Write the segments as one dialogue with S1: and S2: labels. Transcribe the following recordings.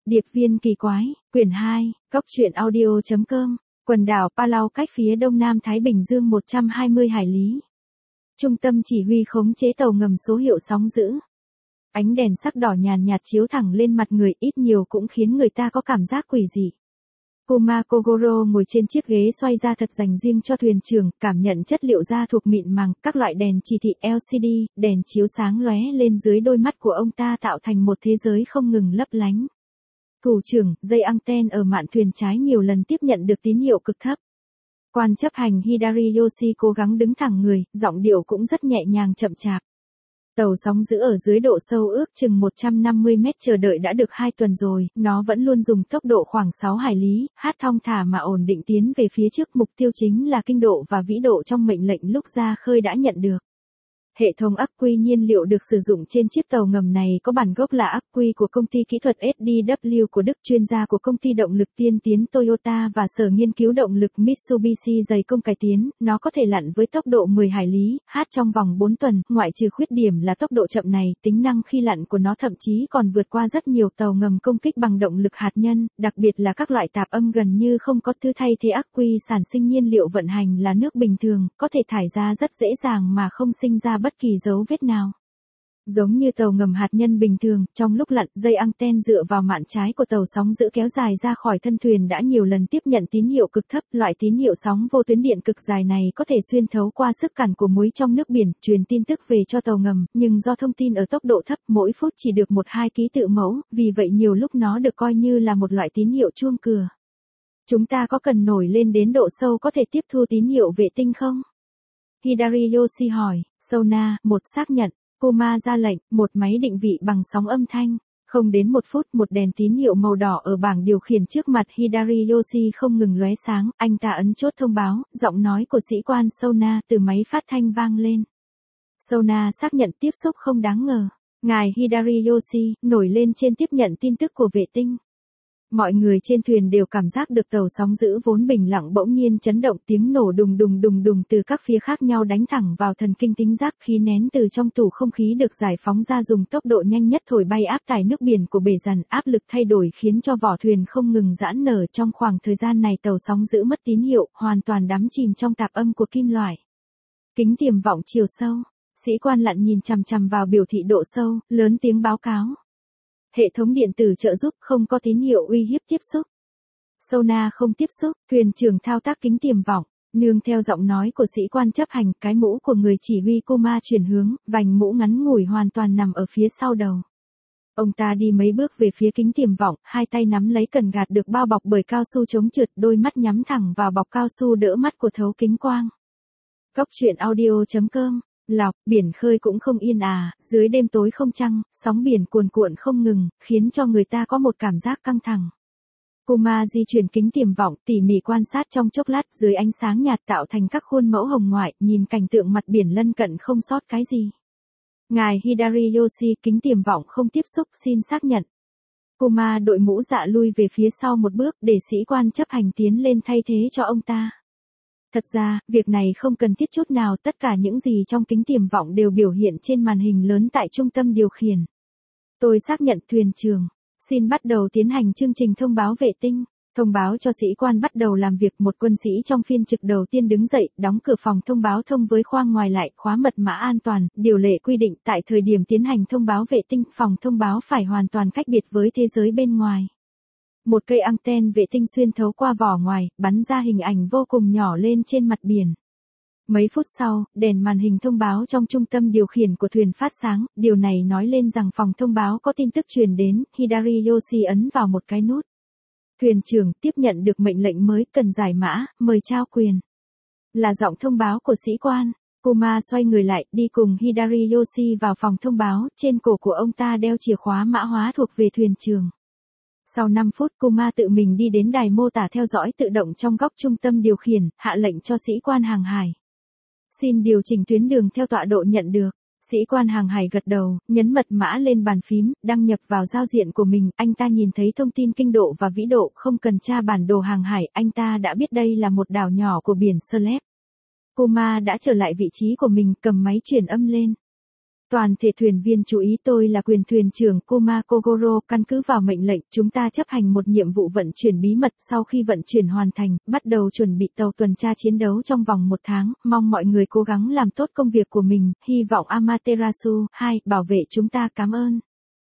S1: Điệp viên kỳ quái, quyển 2, Cốc truyện audio.com, quần đảo Palau cách phía đông nam Thái Bình Dương 120 hải lý. Trung tâm chỉ huy khống chế tàu ngầm số hiệu sóng dữ. Ánh đèn sắc đỏ nhàn nhạt chiếu thẳng lên mặt người, ít nhiều cũng khiến người ta có cảm giác quỷ dị. Kuma Kogoro ngồi trên chiếc ghế xoay ra thật dành riêng cho thuyền trưởng, cảm nhận chất liệu da thuộc mịn màng, các loại đèn chỉ thị LCD, đèn chiếu sáng lóe lên dưới đôi mắt của ông ta tạo thành một thế giới không ngừng lấp lánh. Thủ trưởng, dây anten ở mạn thuyền trái nhiều lần tiếp nhận được tín hiệu cực thấp. Quan chấp hành Hidariyoshi cố gắng đứng thẳng người, giọng điệu cũng rất nhẹ nhàng chậm chạp. Tàu sóng dữ ở dưới độ sâu ước chừng 150 mét chờ đợi đã được 2 tuần rồi, nó vẫn luôn dùng tốc độ khoảng 6 hải lý, thong thả mà ổn định tiến về phía trước, mục tiêu chính là kinh độ và vĩ độ trong mệnh lệnh lúc ra khơi đã nhận được. Hệ thống ắc quy nhiên liệu được sử dụng trên chiếc tàu ngầm này có bản gốc là ắc quy của công ty kỹ thuật SDW của Đức, chuyên gia của công ty động lực tiên tiến Toyota và sở nghiên cứu động lực Mitsubishi dày công cải tiến. Nó có thể lặn với tốc độ 10 hải lý, trong vòng 4 tuần, ngoại trừ khuyết điểm là tốc độ chậm này, tính năng khi lặn của nó thậm chí còn vượt qua rất nhiều tàu ngầm công kích bằng động lực hạt nhân, đặc biệt là các loại tạp âm gần như không có thứ thay thế. Ắc quy sản sinh nhiên liệu vận hành là nước bình thường, có thể thải ra rất dễ dàng mà không sinh ra bất kỳ dấu vết nào. Giống như tàu ngầm hạt nhân bình thường, trong lúc lặn, dây anten dựa vào mạn trái của tàu sóng dữ kéo dài ra khỏi thân thuyền đã nhiều lần tiếp nhận tín hiệu cực thấp. Loại tín hiệu sóng vô tuyến điện cực dài này có thể xuyên thấu qua sức cản của muối trong nước biển, truyền tin tức về cho tàu ngầm, nhưng do thông tin ở tốc độ thấp, mỗi phút chỉ được 1-2 ký tự mẫu, vì vậy nhiều lúc nó được coi như là một loại tín hiệu chuông cửa. Chúng ta có cần nổi lên đến độ sâu có thể tiếp thu tín hiệu vệ tinh không? Hidariyoshi hỏi. Sonar, 1 xác nhận. Kuma ra lệnh, 1 máy định vị bằng sóng âm thanh. Không đến 1 phút, một đèn tín hiệu màu đỏ ở bảng điều khiển trước mặt Hidariyoshi không ngừng lóe sáng, anh ta ấn chốt thông báo, giọng nói của sĩ quan Sonar từ máy phát thanh vang lên. Sonar xác nhận tiếp xúc không đáng ngờ. Ngài Hidariyoshi, nổi lên trên tiếp nhận tin tức của vệ tinh. Mọi người trên thuyền đều cảm giác được tàu sóng dữ vốn bình lặng bỗng nhiên chấn động, tiếng nổ đùng đùng từ các phía khác nhau đánh thẳng vào thần kinh tính giác. Khí nén từ trong tủ không khí được giải phóng ra dùng tốc độ nhanh nhất thổi bay áp tải nước biển của bể dàn, áp lực thay đổi khiến cho vỏ thuyền không ngừng giãn nở. Trong khoảng thời gian này tàu sóng dữ mất tín hiệu, hoàn toàn đắm chìm trong tạp âm của kim loại. Kính tiềm vọng chiều sâu, sĩ quan lặn nhìn chằm chằm vào biểu thị độ sâu, lớn tiếng báo cáo. Hệ thống điện tử trợ giúp, không có tín hiệu uy hiếp tiếp xúc. Sonar không tiếp xúc, thuyền trưởng thao tác kính tiềm vọng, nương theo giọng nói của sĩ quan chấp hành, cái mũ của người chỉ huy Kuma chuyển hướng, vành mũ ngắn ngủi hoàn toàn nằm ở phía sau đầu. Ông ta đi mấy bước về phía kính tiềm vọng, 2 tay nắm lấy cần gạt được bao bọc bởi cao su chống trượt, đôi mắt nhắm thẳng vào bọc cao su đỡ mắt của thấu kính quang. Cốc truyện audio.com. Lọc, biển khơi cũng không yên dưới đêm tối không trăng, sóng biển cuồn cuộn không ngừng, khiến cho người ta có một cảm giác căng thẳng. Kuma di chuyển kính tiềm vọng, tỉ mỉ quan sát trong chốc lát, dưới ánh sáng nhạt tạo thành các khuôn mẫu hồng ngoại, nhìn cảnh tượng mặt biển lân cận không sót cái gì. Ngài Hidariyoshi, kính tiềm vọng không tiếp xúc, xin xác nhận. Kuma đội mũ dạ lui về phía sau một bước để sĩ quan chấp hành tiến lên thay thế cho ông ta. Thật ra, việc này không cần thiết chút nào, tất cả những gì trong kính tiềm vọng đều biểu hiện trên màn hình lớn tại trung tâm điều khiển. Tôi xác nhận, thuyền trưởng. Xin bắt đầu tiến hành chương trình thông báo vệ tinh. Thông báo cho sĩ quan bắt đầu làm việc. Một quân sĩ trong phiên trực đầu tiên đứng dậy, đóng cửa phòng thông báo thông với khoang ngoài lại, khóa mật mã an toàn. Điều lệ quy định tại thời điểm tiến hành thông báo vệ tinh, phòng thông báo phải hoàn toàn cách biệt với thế giới bên ngoài. Một cây anten vệ tinh xuyên thấu qua vỏ ngoài, bắn ra hình ảnh vô cùng nhỏ lên trên mặt biển. Mấy phút sau, đèn màn hình thông báo trong trung tâm điều khiển của thuyền phát sáng, điều này nói lên rằng phòng thông báo có tin tức truyền đến. Hidariyoshi ấn vào một cái nút. Thuyền trưởng, tiếp nhận được mệnh lệnh mới, cần giải mã, mời trao quyền. Là giọng thông báo của sĩ quan. Kuma xoay người lại, đi cùng Hidariyoshi vào phòng thông báo, trên cổ của ông ta đeo chìa khóa mã hóa thuộc về thuyền trưởng. Sau 5 phút, Kuma tự mình đi đến đài mô tả theo dõi tự động trong góc trung tâm điều khiển, hạ lệnh cho sĩ quan hàng hải. Xin điều chỉnh tuyến đường theo tọa độ nhận được. Sĩ quan hàng hải gật đầu, nhấn mật mã lên bàn phím, đăng nhập vào giao diện của mình. Anh ta nhìn thấy thông tin kinh độ và vĩ độ, không cần tra bản đồ hàng hải, anh ta đã biết đây là một đảo nhỏ của biển Celeb. Kuma đã trở lại vị trí của mình, cầm máy truyền âm lên. Toàn thể thuyền viên chú ý, tôi là quyền thuyền trưởng Kuma Kogoro, căn cứ vào mệnh lệnh, chúng ta chấp hành một nhiệm vụ vận chuyển bí mật. Sau khi vận chuyển hoàn thành, bắt đầu chuẩn bị tàu tuần tra chiến đấu trong vòng 1 tháng, mong mọi người cố gắng làm tốt công việc của mình, hy vọng Amaterasu, bảo vệ chúng ta, cảm ơn.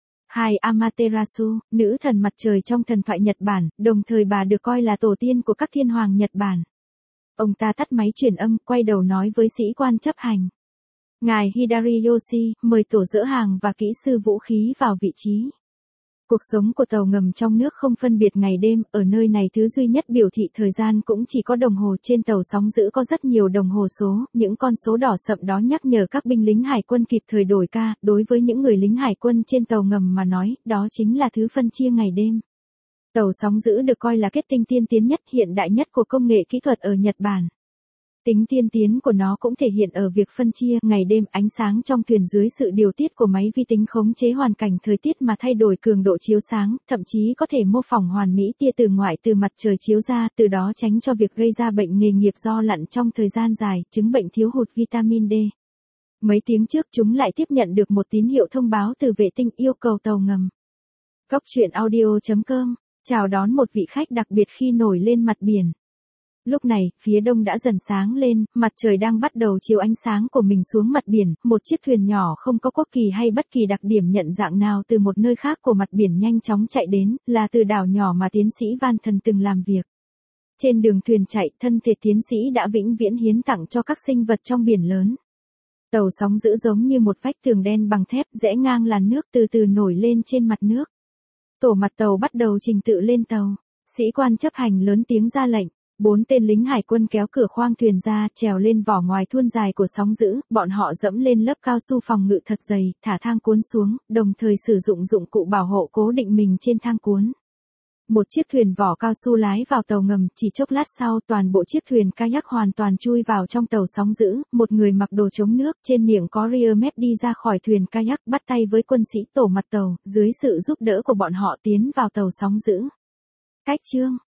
S1: Amaterasu, nữ thần mặt trời trong thần thoại Nhật Bản, đồng thời bà được coi là tổ tiên của các thiên hoàng Nhật Bản. Ông ta tắt máy truyền âm, quay đầu nói với sĩ quan chấp hành. Ngài Hidari Yoshi, mời tổ dỡ hàng và kỹ sư vũ khí vào vị trí. Cuộc sống của tàu ngầm trong nước không phân biệt ngày đêm, ở nơi này thứ duy nhất biểu thị thời gian cũng chỉ có đồng hồ. Trên tàu sóng dữ có rất nhiều đồng hồ số, những con số đỏ sậm đó nhắc nhở các binh lính hải quân kịp thời đổi ca. Đối với những người lính hải quân trên tàu ngầm mà nói, đó chính là thứ phân chia ngày đêm. Tàu sóng dữ được coi là kết tinh tiên tiến nhất, hiện đại nhất của công nghệ kỹ thuật ở Nhật Bản. Tính tiên tiến của nó cũng thể hiện ở việc phân chia ngày đêm, ánh sáng trong thuyền dưới sự điều tiết của máy vi tính khống chế hoàn cảnh thời tiết mà thay đổi cường độ chiếu sáng, thậm chí có thể mô phỏng hoàn mỹ tia từ ngoại từ mặt trời chiếu ra, từ đó tránh cho việc gây ra bệnh nghề nghiệp do lặn trong thời gian dài, chứng bệnh thiếu hụt vitamin D. Mấy tiếng trước chúng lại tiếp nhận được một tín hiệu thông báo từ vệ tinh yêu cầu tàu ngầm. Góc truyện audio.com chào đón một vị khách đặc biệt khi nổi lên mặt biển. Lúc này, phía đông đã dần sáng lên, mặt trời đang bắt đầu chiếu ánh sáng của mình xuống mặt biển, một chiếc thuyền nhỏ không có quốc kỳ hay bất kỳ đặc điểm nhận dạng nào từ một nơi khác của mặt biển nhanh chóng chạy đến, là từ đảo nhỏ mà tiến sĩ Van Thần từng làm việc. Trên đường thuyền chạy, thân thể tiến sĩ đã vĩnh viễn hiến tặng cho các sinh vật trong biển lớn. Tàu sóng dữ giống như một vách tường đen bằng thép, rẽ ngang làn nước từ từ nổi lên trên mặt nước. Tổ mặt tàu bắt đầu trình tự lên tàu. Sĩ quan chấp hành lớn tiếng ra lệnh. 4 tên lính hải quân kéo cửa khoang thuyền ra, trèo lên vỏ ngoài thuôn dài của sóng dữ, bọn họ dẫm lên lớp cao su phòng ngự thật dày, thả thang cuốn xuống, đồng thời sử dụng dụng cụ bảo hộ cố định mình trên thang cuốn. Một chiếc thuyền vỏ cao su lái vào tàu ngầm, chỉ chốc lát sau toàn bộ chiếc thuyền kayak hoàn toàn chui vào trong tàu sóng dữ, một người mặc đồ chống nước, trên miệng có rear map đi ra khỏi thuyền kayak, bắt tay với quân sĩ tổ mặt tàu, dưới sự giúp đỡ của bọn họ tiến vào tàu sóng dữ. Cách chương